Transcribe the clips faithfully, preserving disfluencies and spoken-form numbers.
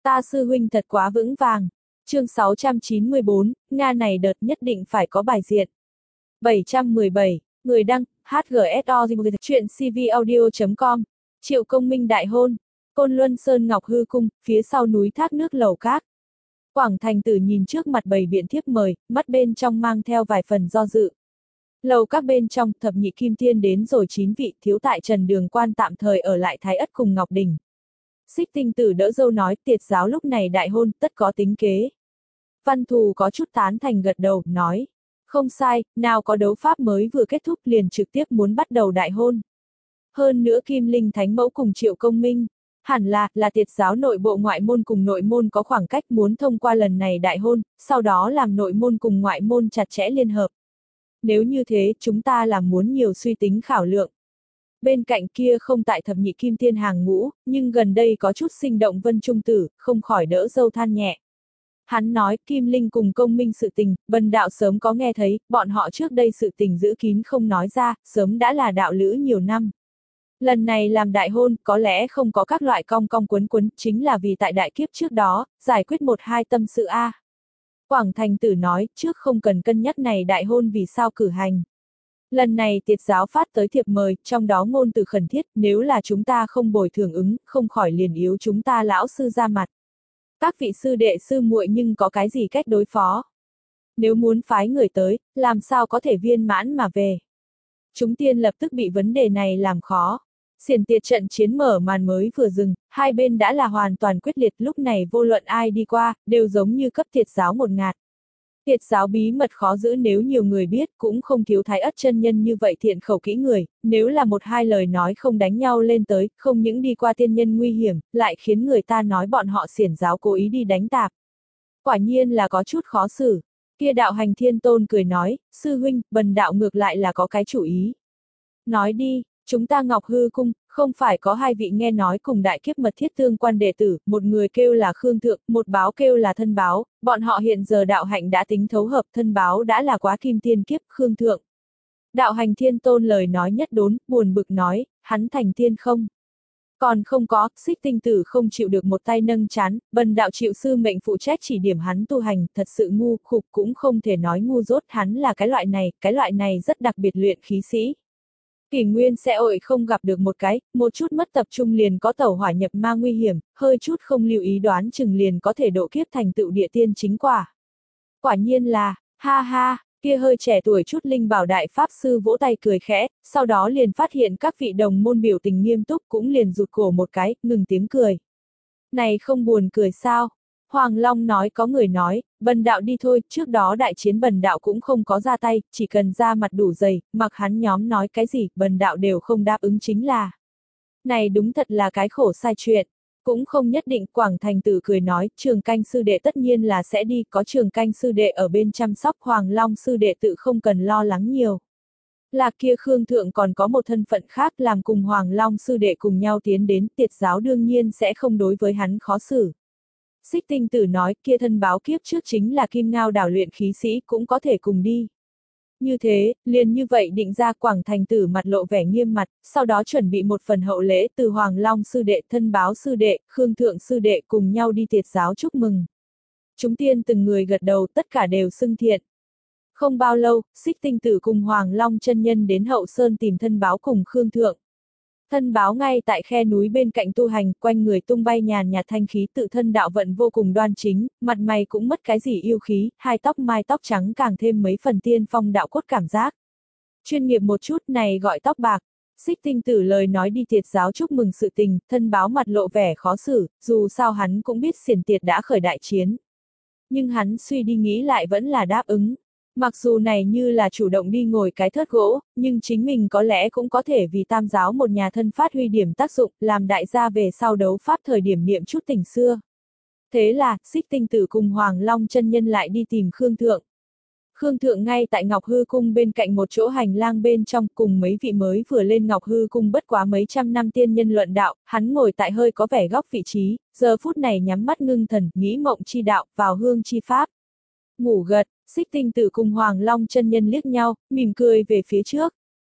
Ta sư huynh thật quá vững vàng. Chương sáu trăm chín mươi bốn, Nga này đợt nhất định phải có bài diện. bảy trăm mười bảy, người đăng, hát giê ét o chuyện c v audio chấm com, Triệu Công Minh đại hôn, Côn Luân Sơn Ngọc Hư Cung, phía sau núi thác nước lầu các. Quảng Thành Tử nhìn trước mặt bầy biện thiếp mời, mắt bên trong mang theo vài phần do dự. Lầu các bên trong, thập nhị kim tiên đến rồi chín vị, thiếu tại Trần Đường Quan tạm thời ở lại Thái Ất cùng Ngọc Đình. Xích Tinh Tử đỡ dâu nói, tiệt giáo lúc này đại hôn, tất có tính kế. Văn Thù có chút tán thành gật đầu, nói. Không sai, nào có đấu pháp mới vừa kết thúc liền trực tiếp muốn bắt đầu đại hôn. Hơn nữa Kim Linh Thánh Mẫu cùng Triệu Công Minh. Hẳn là, là tiệt giáo nội bộ ngoại môn cùng nội môn có khoảng cách muốn thông qua lần này đại hôn, sau đó làm nội môn cùng ngoại môn chặt chẽ liên hợp. Nếu như thế, chúng ta là muốn nhiều suy tính khảo lượng. Bên cạnh kia không tại thập nhị kim tiên hàng ngũ, nhưng gần đây có chút sinh động Vân Trung Tử, không khỏi đỡ dâu than nhẹ. Hắn nói, Kim Linh cùng Công Minh sự tình, Bần đạo sớm có nghe thấy, bọn họ trước đây sự tình giữ kín không nói ra, sớm đã là đạo lữ nhiều năm. Lần này làm đại hôn, có lẽ không có các loại cong cong quấn quấn, chính là vì tại đại kiếp trước đó, giải quyết một hai tâm sự a. Quảng Thành Tử nói, trước không cần cân nhắc này đại hôn vì sao cử hành. Lần này tiệt giáo phát tới thiệp mời, trong đó ngôn từ khẩn thiết, nếu là chúng ta không bồi thường ứng, không khỏi liền yếu chúng ta lão sư ra mặt. Các vị sư đệ sư muội nhưng có cái gì cách đối phó? Nếu muốn phái người tới, làm sao có thể viên mãn mà về? Chúng tiên lập tức bị vấn đề này làm khó. Xiển tiệt trận chiến mở màn mới vừa dừng, hai bên đã là hoàn toàn quyết liệt, lúc này vô luận ai đi qua, đều giống như cấp tiệt giáo một ngạt. Tiệt giáo bí mật khó giữ, nếu nhiều người biết, cũng không thiếu Thái Ất chân nhân như vậy thiện khẩu kỹ người, nếu là một hai lời nói không đánh nhau lên tới, không những đi qua tiên nhân nguy hiểm, lại khiến người ta nói bọn họ xiển giáo cố ý đi đánh tạp. Quả nhiên là có chút khó xử. Kia đạo hành thiên tôn cười nói, sư huynh, Bần đạo ngược lại là có cái chủ ý. Nói đi, chúng ta Ngọc Hư Cung, không phải có hai vị nghe nói cùng đại kiếp mật thiết tương quan đệ tử, một người kêu là Khương Thượng, một báo kêu là Thân Báo, bọn họ hiện giờ đạo hạnh đã tính thấu hợp, Thân Báo đã là quá kim tiên kiếp, Khương Thượng. Đạo hành thiên tôn lời nói nhất đốn, buồn bực nói, hắn thành tiên không? Còn không có, Xích Tinh Tử không chịu được một tay nâng chán, Bần đạo chịu sư mệnh phụ trách chỉ điểm hắn tu hành, thật sự ngu, khục cũng không thể nói ngu dốt, hắn là cái loại này, cái loại này rất đặc biệt luyện khí sĩ. Kỷ nguyên sẽ ội không gặp được một cái, một chút mất tập trung liền có tẩu hỏa nhập ma nguy hiểm, hơi chút không lưu ý đoán chừng liền có thể độ kiếp thành tựu địa tiên chính quả. Quả nhiên là, ha ha, kia hơi trẻ tuổi chút linh bảo đại pháp sư vỗ tay cười khẽ, sau đó liền phát hiện các vị đồng môn biểu tình nghiêm túc cũng liền rụt cổ một cái, ngừng tiếng cười. Này không buồn cười sao? Hoàng Long nói có người nói, Bần đạo đi thôi, trước đó đại chiến Bần đạo cũng không có ra tay, chỉ cần ra mặt đủ dày, mặc hắn nhóm nói cái gì, Bần đạo đều không đáp ứng chính là. Này đúng thật là cái khổ sai chuyện. Cũng không nhất định, Quảng Thành Tử cười nói, Trường Canh sư đệ tất nhiên là sẽ đi, có Trường Canh sư đệ ở bên chăm sóc, Hoàng Long sư đệ tự không cần lo lắng nhiều. Là kia Khương Thượng còn có một thân phận khác làm cùng Hoàng Long sư đệ cùng nhau tiến đến, tiệt giáo đương nhiên sẽ không đối với hắn khó xử. Xích Tinh Tử nói, kia Thân Báo kiếp trước chính là Kim Ngao đảo luyện khí sĩ, cũng có thể cùng đi. Như thế, liền như vậy định ra. Quảng Thành Tử mặt lộ vẻ nghiêm mặt, sau đó chuẩn bị một phần hậu lễ từ Hoàng Long sư đệ, Thân Báo sư đệ, Khương Thượng sư đệ cùng nhau đi tiệt giáo chúc mừng. Chúng tiên từng người gật đầu, tất cả đều xưng thiện. Không bao lâu, Xích Tinh Tử cùng Hoàng Long chân nhân đến Hậu Sơn tìm Thân Báo cùng Khương Thượng. Thân Báo ngay tại khe núi bên cạnh tu hành, quanh người tung bay nhàn nhạt thanh khí, tự thân đạo vận vô cùng đoan chính, mặt mày cũng mất cái gì yêu khí, hai tóc mai tóc trắng càng thêm mấy phần tiên phong đạo cốt cảm giác. Chuyên nghiệp một chút này gọi tóc bạc. Xích Tinh Tử lời nói đi tiệt giáo chúc mừng sự tình, Thân Báo mặt lộ vẻ khó xử, dù sao hắn cũng biết xiển tiệt đã khởi đại chiến. Nhưng hắn suy đi nghĩ lại vẫn là đáp ứng. Mặc dù này như là chủ động đi ngồi cái thớt gỗ, nhưng chính mình có lẽ cũng có thể vì tam giáo một nhà thân phát huy điểm tác dụng, làm đại gia về sau đấu pháp thời điểm niệm chút tình xưa. Thế là, Xích Tinh Tử cùng Hoàng Long chân nhân lại đi tìm Khương Thượng. Khương Thượng ngay tại Ngọc Hư Cung bên cạnh một chỗ hành lang bên trong, cùng mấy vị mới vừa lên Ngọc Hư Cung bất quá mấy trăm năm tiên nhân luận đạo, hắn ngồi tại hơi có vẻ góc vị trí, giờ phút này nhắm mắt ngưng thần, nghĩ mộng chi đạo, vào hương chi pháp. Ngủ gật, Xích Tinh Tử cùng Hoàng Long chân nhân liếc nhau, mỉm cười về phía trước.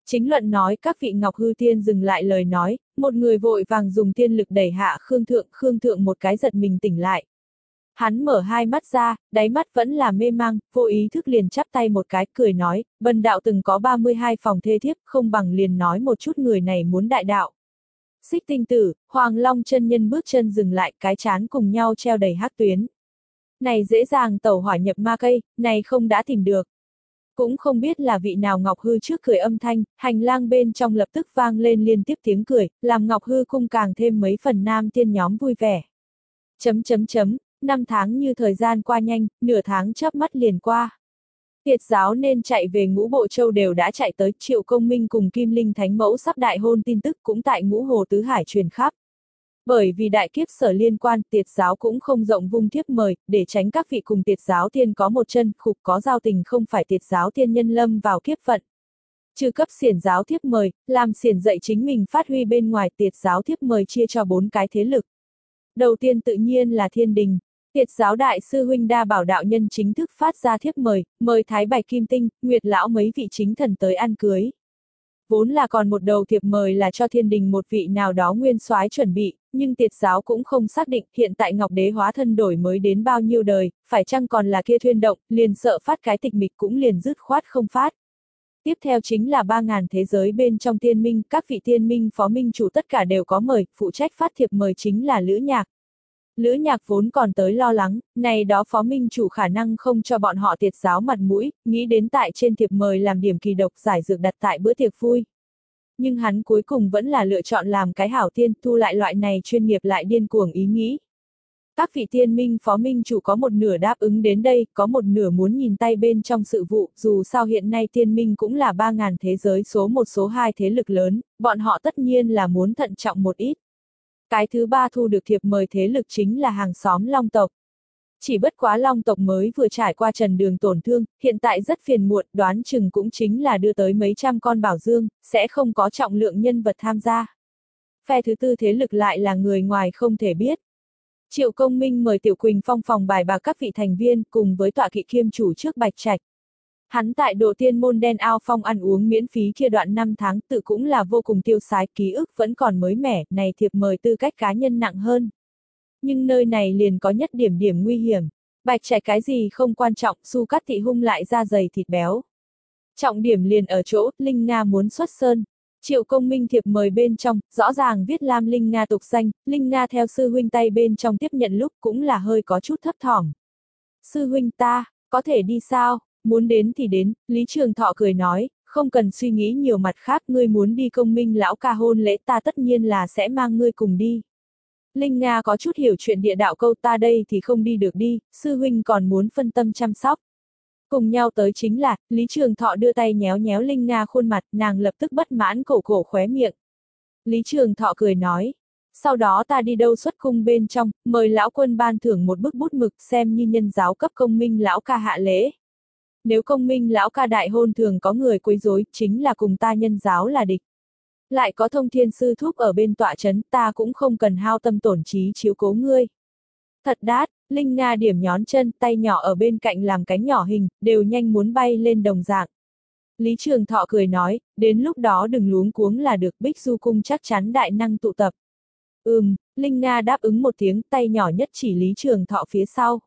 Chính luận nói các vị Ngọc Hư Tiên dừng lại lời nói, một người vội vàng dùng tiên lực đẩy hạ Khương Thượng, Khương Thượng một cái giật mình tỉnh lại. Hắn mở hai mắt ra, đáy mắt vẫn là mê mang, vô ý thức liền chắp tay một cái, cười nói, Bần đạo từng có ba mươi hai phòng thê thiếp, không bằng liền nói một chút người này muốn đại đạo. Xích Tinh Tử, Hoàng Long chân nhân bước chân dừng lại, cái chán cùng nhau treo đầy hắc tuyến. Này dễ dàng tẩu hỏa nhập ma cây, này không đã tìm được. Cũng không biết là vị nào Ngọc Hư trước cười âm thanh, hành lang bên trong lập tức vang lên liên tiếp tiếng cười, làm Ngọc Hư cung càng thêm mấy phần nam tiên nhóm vui vẻ. Chấm chấm chấm, năm tháng như thời gian qua nhanh, nửa tháng chớp mắt liền qua. Tiệt giáo nên chạy về Ngũ Bộ Châu đều đã chạy tới, Triệu Công Minh cùng Kim Linh Thánh Mẫu sắp đại hôn tin tức cũng tại Ngũ Hồ Tứ Hải truyền khắp. Bởi vì đại kiếp sở liên quan, tiệt giáo cũng không rộng vung thiếp mời, để tránh các vị cùng tiệt giáo tiên có một chân, khục có giao tình không phải tiệt giáo tiên nhân lâm vào kiếp vận. Trừ cấp xiển giáo thiếp mời, làm xiển dạy chính mình phát huy bên ngoài, tiệt giáo thiếp mời chia cho bốn cái thế lực. Đầu tiên tự nhiên là Thiên Đình. Tiệt giáo đại sư huynh Đa Bảo đạo nhân chính thức phát ra thiếp mời, mời Thái Bạch Kim Tinh, Nguyệt lão mấy vị chính thần tới ăn cưới. Vốn là còn một đầu thiệp mời là cho Thiên Đình một vị nào đó nguyên soái chuẩn bị, nhưng tiệt giáo cũng không xác định hiện tại Ngọc Đế hóa thân đổi mới đến bao nhiêu đời, phải chăng còn là kia thuyên động, liền sợ phát cái tịch mịch cũng liền dứt khoát không phát. Tiếp theo chính là ba ngàn thế giới bên trong tiên minh, các vị tiên minh phó minh chủ tất cả đều có mời, phụ trách phát thiệp mời chính là Lữ Nhạc. Lữ Nhạc vốn còn tới lo lắng, này đó phó minh chủ khả năng không cho bọn họ tiệt giáo mặt mũi, nghĩ đến tại trên thiệp mời làm điểm kỳ độc giải dược đặt tại bữa tiệc vui. Nhưng hắn cuối cùng vẫn là lựa chọn làm cái hảo tiên, thu lại loại này chuyên nghiệp lại điên cuồng ý nghĩ. Các vị tiên minh phó minh chủ có một nửa đáp ứng đến đây, có một nửa muốn nhìn tay bên trong sự vụ, dù sao hiện nay tiên minh cũng là ba ngàn thế giới số một số hai thế lực lớn, bọn họ tất nhiên là muốn thận trọng một ít. Cái thứ ba thu được thiệp mời thế lực chính là hàng xóm Long tộc. Chỉ bất quá Long tộc mới vừa trải qua trần đường tổn thương, hiện tại rất phiền muộn, đoán chừng cũng chính là đưa tới mấy trăm con bảo dương, sẽ không có trọng lượng nhân vật tham gia. Phe thứ tư thế lực lại là người ngoài không thể biết. Triệu Công Minh mời Tiểu Quỳnh Phong phòng bài bạc các vị thành viên cùng với tọa kỵ kiêm chủ trước Bạch Trạch. Hắn tại Độ Tiên môn đen ao phong ăn uống miễn phí kia đoạn năm tháng tự cũng là vô cùng tiêu sái, ký ức vẫn còn mới mẻ, này thiệp mời tư cách cá nhân nặng hơn. Nhưng nơi này liền có nhất điểm điểm nguy hiểm. Bạch Trạch cái gì không quan trọng, Su Cát Thị hung lại da dày thịt béo. Trọng điểm liền ở chỗ, Linh Nga muốn xuất sơn. Triệu Công Minh thiệp mời bên trong, rõ ràng viết Lam Linh Nga tục danh, Linh Nga theo sư huynh tay bên trong tiếp nhận lúc cũng là hơi có chút thấp thỏm. Sư huynh ta, có thể đi sao? Muốn đến thì đến, Lý Trường Thọ cười nói, không cần suy nghĩ nhiều mặt khác, ngươi muốn đi Công Minh lão ca hôn lễ ta tất nhiên là sẽ mang ngươi cùng đi. Linh Nga có chút hiểu chuyện địa đạo câu ta đây thì không đi được đi, sư huynh còn muốn phân tâm chăm sóc. Cùng nhau tới chính là, Lý Trường Thọ đưa tay nhéo nhéo Linh Nga khuôn mặt, nàng lập tức bất mãn cổ cổ khóe miệng. Lý Trường Thọ cười nói, sau đó ta đi đâu xuất cung bên trong, mời lão quân ban thưởng một bức bút mực xem như nhân giáo cấp Công Minh lão ca hạ lễ. Nếu Công Minh lão ca đại hôn thường có người quấy rối, chính là cùng ta nhân giáo là địch. Lại có Thông Thiên sư thúc ở bên tọa trấn, ta cũng không cần hao tâm tổn trí chiếu cố ngươi. Thật đát, Linh Nga điểm nhón chân, tay nhỏ ở bên cạnh làm cánh nhỏ hình, đều nhanh muốn bay lên đồng dạng. Lý Trường Thọ cười nói, đến lúc đó đừng luống cuống là được, Bích Du cung chắc chắn đại năng tụ tập. Ừm, Linh Nga đáp ứng một tiếng, tay nhỏ nhất chỉ Lý Trường Thọ phía sau.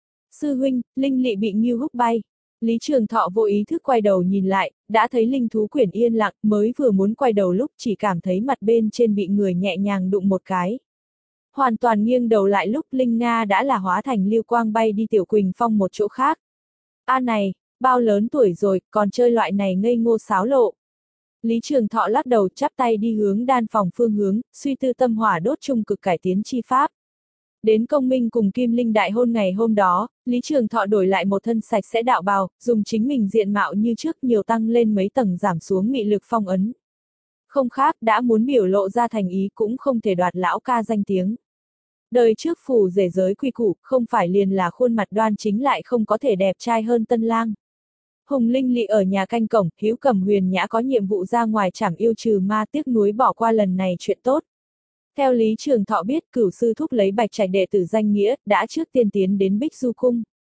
Sư huynh, Linh Lị bị Ngưu húc bay. Lý Trường Thọ vô ý thức quay đầu nhìn lại, đã thấy linh thú quyển yên lặng, mới vừa muốn quay đầu lúc chỉ cảm thấy mặt bên trên bị người nhẹ nhàng đụng một cái. Hoàn toàn nghiêng đầu lại lúc Linh Nga đã là hóa thành lưu quang bay đi Tiểu Quỳnh Phong một chỗ khác. A này, bao lớn tuổi rồi, còn chơi loại này ngây ngô sáo lộ. Lý Trường Thọ lắc đầu chắp tay đi hướng đan phòng phương hướng, suy tư tâm hỏa đốt trung cực cải tiến chi pháp. Đến Công Minh cùng Kim Linh đại hôn ngày hôm đó, Lý Trường Thọ đổi lại một thân sạch sẽ đạo bào, dùng chính mình diện mạo như trước nhiều tăng lên mấy tầng giảm xuống mị lực phong ấn. Không khác, đã muốn biểu lộ ra thành ý cũng không thể đoạt lão ca danh tiếng. Đời trước phủ rể giới quy củ, không phải liền là khuôn mặt đoan chính lại không có thể đẹp trai hơn tân lang. Hùng Linh Lị ở nhà canh cổng, Hiếu Cầm Huyền Nhã có nhiệm vụ ra ngoài trảm yêu trừ ma, tiếc nuối bỏ qua lần này chuyện tốt. Theo Lý Trường Thọ biết, Cửu sư thúc lấy Bạch Trạch đệ tử danh nghĩa, đã trước tiên tiến đến Bích Du cung.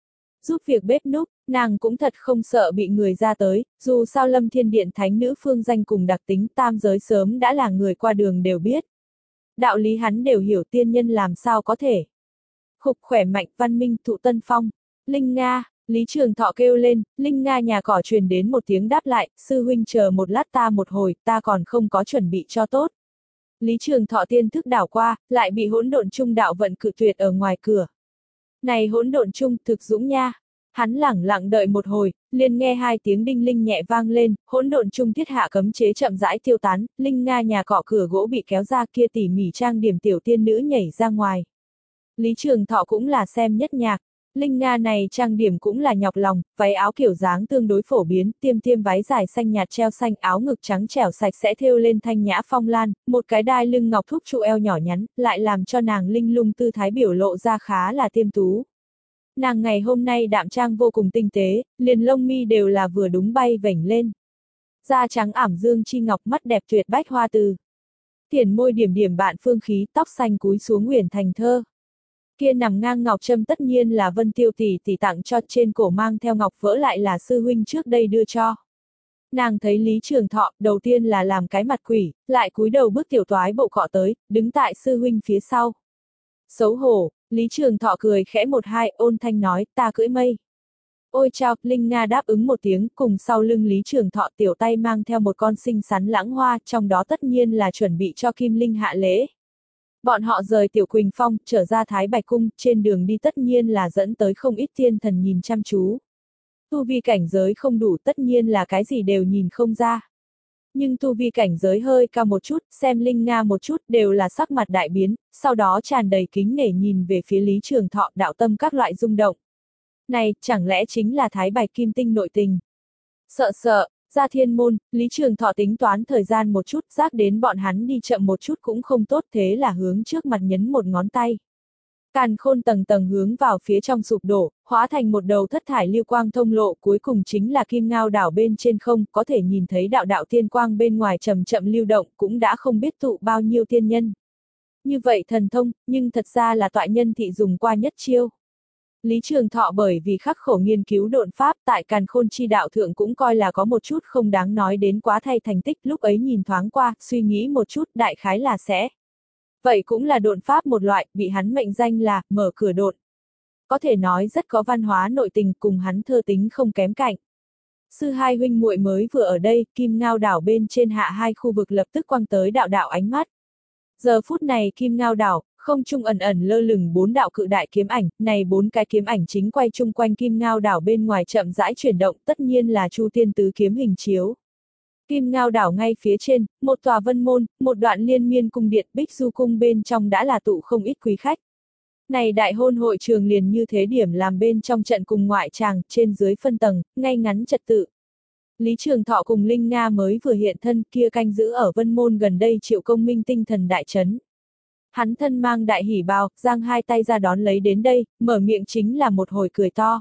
giúp việc bếp núc, nàng cũng thật không sợ bị người ra tới, dù sao Lâm Thiên Điện thánh nữ phương danh cùng đặc tính tam giới sớm đã là người qua đường đều biết. Đạo lý hắn đều hiểu, tiên nhân làm sao có thể. Khục khỏe mạnh văn minh thụ tân phong, Linh Nga, Lý Trường Thọ kêu lên, Linh Nga nhà cỏ truyền đến một tiếng đáp lại, sư huynh chờ một lát ta một hồi, ta còn không có chuẩn bị cho tốt. Lý Trường Thọ tiên thức đảo qua, lại bị hỗn độn trung đạo vận cự tuyệt ở ngoài cửa. Này hỗn độn trung, thực dũng nha. Hắn lẳng lặng đợi một hồi, liền nghe hai tiếng đinh linh nhẹ vang lên, hỗn độn trung thiết hạ cấm chế chậm rãi tiêu tán, Linh Nga nhà cọ cửa gỗ bị kéo ra, kia tỉ mỉ trang điểm tiểu tiên nữ nhảy ra ngoài. Lý Trường Thọ cũng là xem nhất nhạc. Linh Nga này trang điểm cũng là nhọc lòng, váy áo kiểu dáng tương đối phổ biến, tiêm tiêm váy dài xanh nhạt treo xanh, áo ngực trắng trẻo sạch sẽ thêu lên thanh nhã phong lan, một cái đai lưng ngọc thúc trụ eo nhỏ nhắn, lại làm cho nàng linh lung tư thái biểu lộ ra khá là tiêm tú. Nàng ngày hôm nay đạm trang vô cùng tinh tế, liền lông mi đều là vừa đúng bay vểnh lên. Da trắng ảm dương chi ngọc, mắt đẹp tuyệt bách hoa từ. Tiền môi điểm điểm bạn phương khí, tóc xanh cúi xuống uyển thành thơ. Kia nằm ngang ngọc trâm tất nhiên là Vân Tiêu tỷ tỷ tặng cho, trên cổ mang theo ngọc vỡ lại là sư huynh trước đây đưa cho. Nàng thấy Lý Trường Thọ, đầu tiên là làm cái mặt quỷ, lại cúi đầu bước tiểu toái bộ cọ tới, đứng tại sư huynh phía sau. Xấu hổ, Lý Trường Thọ cười khẽ một hai, ôn thanh nói, ta cưỡi mây. Ôi chao, Linh Nga đáp ứng một tiếng, cùng sau lưng Lý Trường Thọ tiểu tay mang theo một con xinh xắn lãng hoa, trong đó tất nhiên là chuẩn bị cho Kim Linh hạ lễ. Bọn họ rời Tiểu Quỳnh Phong, trở ra Thái Bạch Cung, trên đường đi tất nhiên là dẫn tới không ít thiên thần nhìn chăm chú. Tu vi cảnh giới không đủ tất nhiên là cái gì đều nhìn không ra. Nhưng tu vi cảnh giới hơi cao một chút, xem Linh Nga một chút đều là sắc mặt đại biến, sau đó tràn đầy kính nể nhìn về phía Lý Trường Thọ, đạo tâm các loại rung động. Này, chẳng lẽ chính là Thái Bạch Kim Tinh nội tình? Sợ sợ, ra thiên môn, Lý Trường Thọ tính toán thời gian một chút, giác đến bọn hắn đi chậm một chút cũng không tốt, thế là hướng trước mặt nhấn một ngón tay. Càn khôn tầng tầng hướng vào phía trong sụp đổ, hóa thành một đầu thất thải lưu quang thông lộ, cuối cùng chính là Kim Ngao đảo bên trên không, có thể nhìn thấy đạo đạo tiên quang bên ngoài chậm chậm lưu động, cũng đã không biết tụ bao nhiêu tiên nhân. Như vậy thần thông, nhưng thật ra là tọa nhân thị dùng qua nhất chiêu. Lý Trường Thọ bởi vì khắc khổ nghiên cứu độn pháp tại Càn Khôn chi đạo thượng cũng coi là có một chút không đáng nói đến quá thay thành tích, lúc ấy nhìn thoáng qua, suy nghĩ một chút, đại khái là sẽ. Vậy cũng là độn pháp một loại, bị hắn mệnh danh là mở cửa độn. Có thể nói rất có văn hóa nội tình, cùng hắn thơ tính không kém cạnh. Sư hai huynh muội mới vừa ở đây, Kim Ngao đảo bên trên hạ hai khu vực lập tức quăng tới đạo đạo ánh mắt. Giờ phút này Kim Ngao đảo, không trung ẩn ẩn lơ lửng bốn đạo cự đại kiếm ảnh, này bốn cái kiếm ảnh chính quay chung quanh Kim Ngao đảo bên ngoài chậm rãi chuyển động, tất nhiên là Chu Tiên tứ kiếm hình chiếu. Kim Ngao đảo ngay phía trên, một tòa vân môn, một đoạn liên miên cung điện, Bích Du cung bên trong đã là tụ không ít quý khách. Này đại hôn hội trường liền như thế điểm làm bên trong trận cùng ngoại tràng, trên dưới phân tầng, ngay ngắn trật tự. Lý Trường Thọ cùng Linh Nga mới vừa hiện thân, kia canh giữ ở vân môn gần đây Triệu Công Minh tinh thần đại chấn. Hắn thân mang đại hỉ bào, giang hai tay ra đón lấy đến đây, mở miệng chính là một hồi cười to.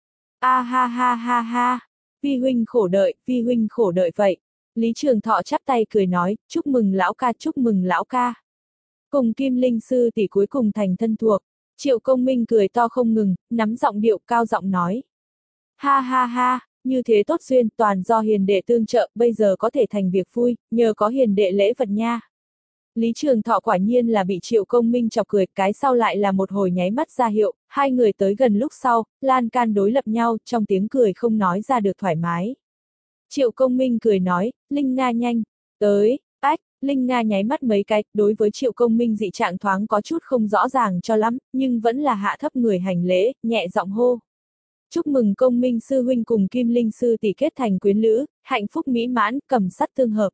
A ha ha ha ha, vi huynh khổ đợi, vi huynh khổ đợi vậy. Lý Trường Thọ chắp tay cười nói, chúc mừng lão ca, chúc mừng lão ca. Cùng Kim Linh sư tỷ cuối cùng thành thân thuộc. Triệu Công Minh cười to không ngừng, nắm giọng điệu cao giọng nói. Ha ha ha, như thế tốt duyên, toàn do hiền đệ tương trợ, bây giờ có thể thành việc vui, nhờ có hiền đệ lễ vật nha. Lý Trường Thọ quả nhiên là bị Triệu Công Minh chọc cười, cái sau lại là một hồi nháy mắt ra hiệu, hai người tới gần lúc sau, lan can đối lập nhau, trong tiếng cười không nói ra được thoải mái. Triệu Công Minh cười nói, Linh Nga nhanh, tới, ách, Linh Nga nháy mắt mấy cái, đối với Triệu Công Minh dị trạng thoáng có chút không rõ ràng cho lắm, nhưng vẫn là hạ thấp người hành lễ, nhẹ giọng hô. Chúc mừng Công Minh sư huynh cùng Kim Linh sư tỷ kết thành quyến lữ, hạnh phúc mỹ mãn, cầm sắt tương hợp.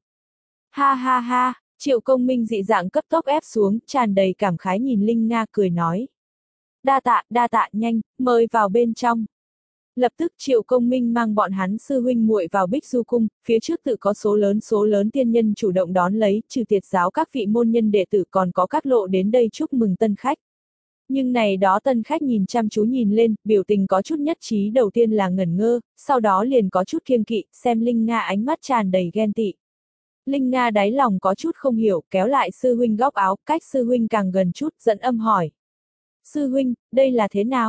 Ha ha ha, Triệu Công Minh dị dạng cấp tốc ép xuống, tràn đầy cảm khái nhìn Linh Nga cười nói. Đa tạ, đa tạ, nhanh, mời vào bên trong. Lập tức Triệu Công Minh mang bọn hắn sư huynh muội vào Bích Du cung, phía trước tự có số lớn số lớn tiên nhân chủ động đón lấy, trừ tiệt giáo các vị môn nhân đệ tử còn có các lộ đến đây chúc mừng tân khách. Nhưng này đó tân khách nhìn chăm chú nhìn lên, biểu tình có chút nhất trí, đầu tiên là ngẩn ngơ, sau đó liền có chút kiêng kỵ, xem Linh Nga ánh mắt tràn đầy ghen tị. Linh Nga đáy lòng có chút không hiểu, kéo lại sư huynh góc áo, cách sư huynh càng gần chút, dẫn âm hỏi. Sư huynh, đây là thế nào?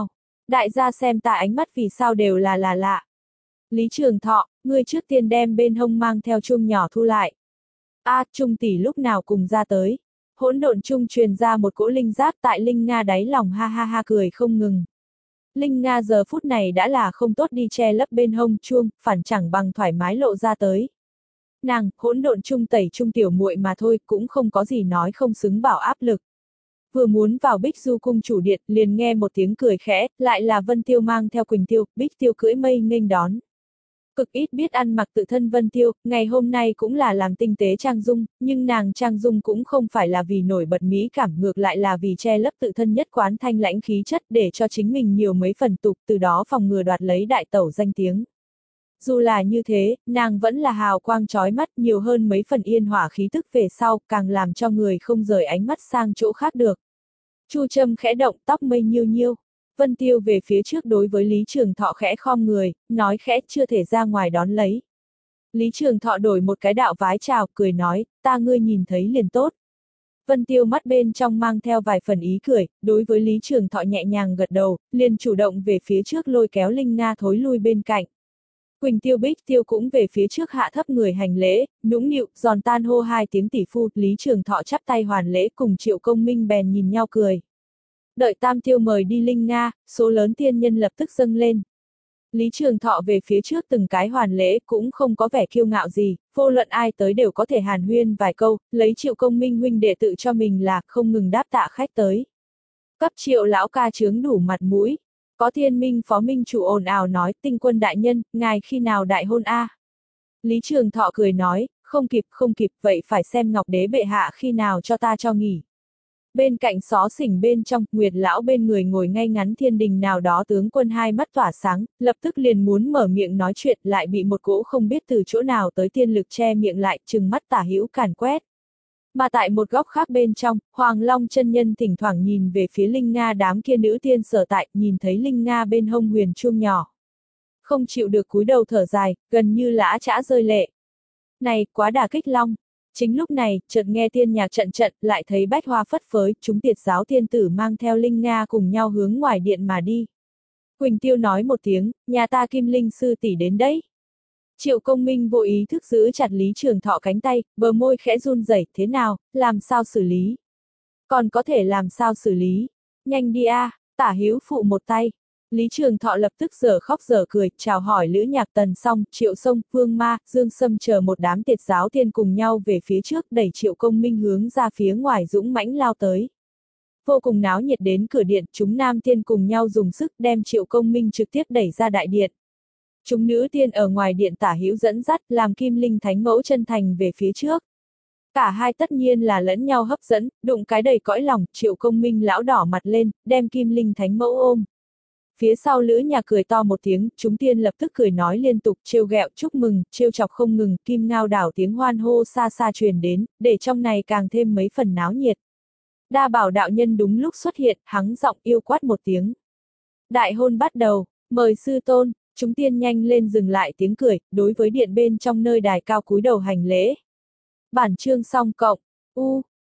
Đại gia xem ta ánh mắt vì sao đều là là lạ. Lý Trường Thọ, ngươi trước tiên đem bên hông mang theo chuông nhỏ thu lại. A, à, Trung tỷ lúc nào cùng ra tới. Hỗn độn trung truyền ra một cỗ linh giác, tại Linh Nga đáy lòng ha ha ha cười không ngừng. Linh Nga giờ phút này đã là không tốt đi che lấp bên hông chuông, phản chẳng bằng thoải mái lộ ra tới. Nàng, hỗn độn trung tẩy trung tiểu muội mà thôi, cũng không có gì nói không xứng bảo áp lực. Vừa muốn vào Bích Du cung chủ điện, liền nghe một tiếng cười khẽ, lại là Vân Tiêu mang theo Quỳnh Tiêu, Bích Tiêu cưỡi mây nghênh đón. Cực ít biết ăn mặc tự thân Vân Tiêu, ngày hôm nay cũng là làm tinh tế trang dung, nhưng nàng trang dung cũng không phải là vì nổi bật mỹ cảm, ngược lại là vì che lấp tự thân nhất quán thanh lãnh khí chất để cho chính mình nhiều mấy phần tục, từ đó phòng ngừa đoạt lấy đại tẩu danh tiếng. Dù là như thế, nàng vẫn là hào quang chói mắt, nhiều hơn mấy phần yên hỏa khí tức về sau, càng làm cho người không rời ánh mắt sang chỗ khác được. Chu châm khẽ động, tóc mây nhiêu nhiêu. Vân Tiêu về phía trước đối với Lý Trường Thọ khẽ khom người, nói khẽ chưa thể ra ngoài đón lấy. Lý Trường Thọ đổi một cái đạo vái chào, cười nói, ta ngươi nhìn thấy liền tốt. Vân Tiêu mắt bên trong mang theo vài phần ý cười, đối với Lý Trường Thọ nhẹ nhàng gật đầu, liền chủ động về phía trước lôi kéo Linh Nga thối lui bên cạnh. Quỳnh Tiêu Bích Tiêu cũng về phía trước hạ thấp người hành lễ, nũng nịu, giòn tan hô hai tiếng tỷ phu, Lý Trường Thọ chắp tay hoàn lễ cùng Triệu Công Minh bèn nhìn nhau cười. Đợi Tam Tiêu mời đi Linh Nga, số lớn tiên nhân lập tức dâng lên. Lý Trường Thọ về phía trước từng cái hoàn lễ cũng không có vẻ kiêu ngạo gì, vô luận ai tới đều có thể hàn huyên vài câu, lấy Triệu Công Minh huynh đệ tự cho mình là không ngừng đáp tạ khách tới. Cấp Triệu lão ca chướng đủ mặt mũi. Có Thiên Minh phó minh chủ ồn ào nói, Tinh Quân đại nhân, ngài khi nào đại hôn a? Lý Trường Thọ cười nói, không kịp không kịp, vậy phải xem Ngọc Đế bệ hạ khi nào cho ta cho nghỉ. Bên cạnh xó xỉnh bên trong, Nguyệt lão bên người ngồi ngay ngắn thiên đình nào đó tướng quân hai mắt tỏa sáng, lập tức liền muốn mở miệng nói chuyện, lại bị một cỗ không biết từ chỗ nào tới tiên lực che miệng lại, trừng mắt tả hữu càn quét. Mà tại một góc khác bên trong, Hoàng Long chân nhân thỉnh thoảng nhìn về phía Linh Nga đám kia nữ tiên sở tại, nhìn thấy Linh Nga bên hông huyền chuông nhỏ. Không chịu được cúi đầu thở dài, gần như lã chã rơi lệ. Này, quá đả kích Long. Chính lúc này, chợt nghe tiên nhạc trận trận, lại thấy bách hoa phất phới, chúng tiệt giáo tiên tử mang theo Linh Nga cùng nhau hướng ngoài điện mà đi. Quỳnh Tiêu nói một tiếng, nhà ta Kim Linh sư tỷ đến đấy. Triệu Công Minh vô ý thức giữ chặt Lý Trường Thọ cánh tay, bờ môi khẽ run rẩy, thế nào, làm sao xử lý? Còn có thể làm sao xử lý? Nhanh đi a, à, tả hữu phụ một tay. Lý Trường Thọ lập tức giở khóc giở cười, chào hỏi Lữ Nhạc Tần xong, Triệu Sông, Vương Ma, Dương Sâm chờ một đám tiệt giáo tiên cùng nhau về phía trước, đẩy Triệu Công Minh hướng ra phía ngoài dũng mãnh lao tới. Vô cùng náo nhiệt đến cửa điện, chúng nam tiên cùng nhau dùng sức đem Triệu Công Minh trực tiếp đẩy ra đại điện. Chúng nữ tiên ở ngoài điện tả hữu dẫn dắt, làm Kim Linh Thánh Mẫu chân thành về phía trước. Cả hai tất nhiên là lẫn nhau hấp dẫn, đụng cái đầy cõi lòng, Triệu Công Minh lão đỏ mặt lên, đem Kim Linh Thánh Mẫu ôm. Phía sau Lữ Nhạc cười to một tiếng, chúng tiên lập tức cười nói liên tục, trêu ghẹo, chúc mừng, trêu chọc không ngừng, kim ngao đảo tiếng hoan hô xa xa truyền đến, để trong này càng thêm mấy phần náo nhiệt. Đa Bảo đạo nhân đúng lúc xuất hiện, hắng giọng yêu quát một tiếng. Đại hôn bắt đầu, mời sư tôn. Chúng tiên nhanh lên dừng lại tiếng cười, đối với điện bên trong nơi đài cao cúi đầu hành lễ. Bản chương xong cộng, u,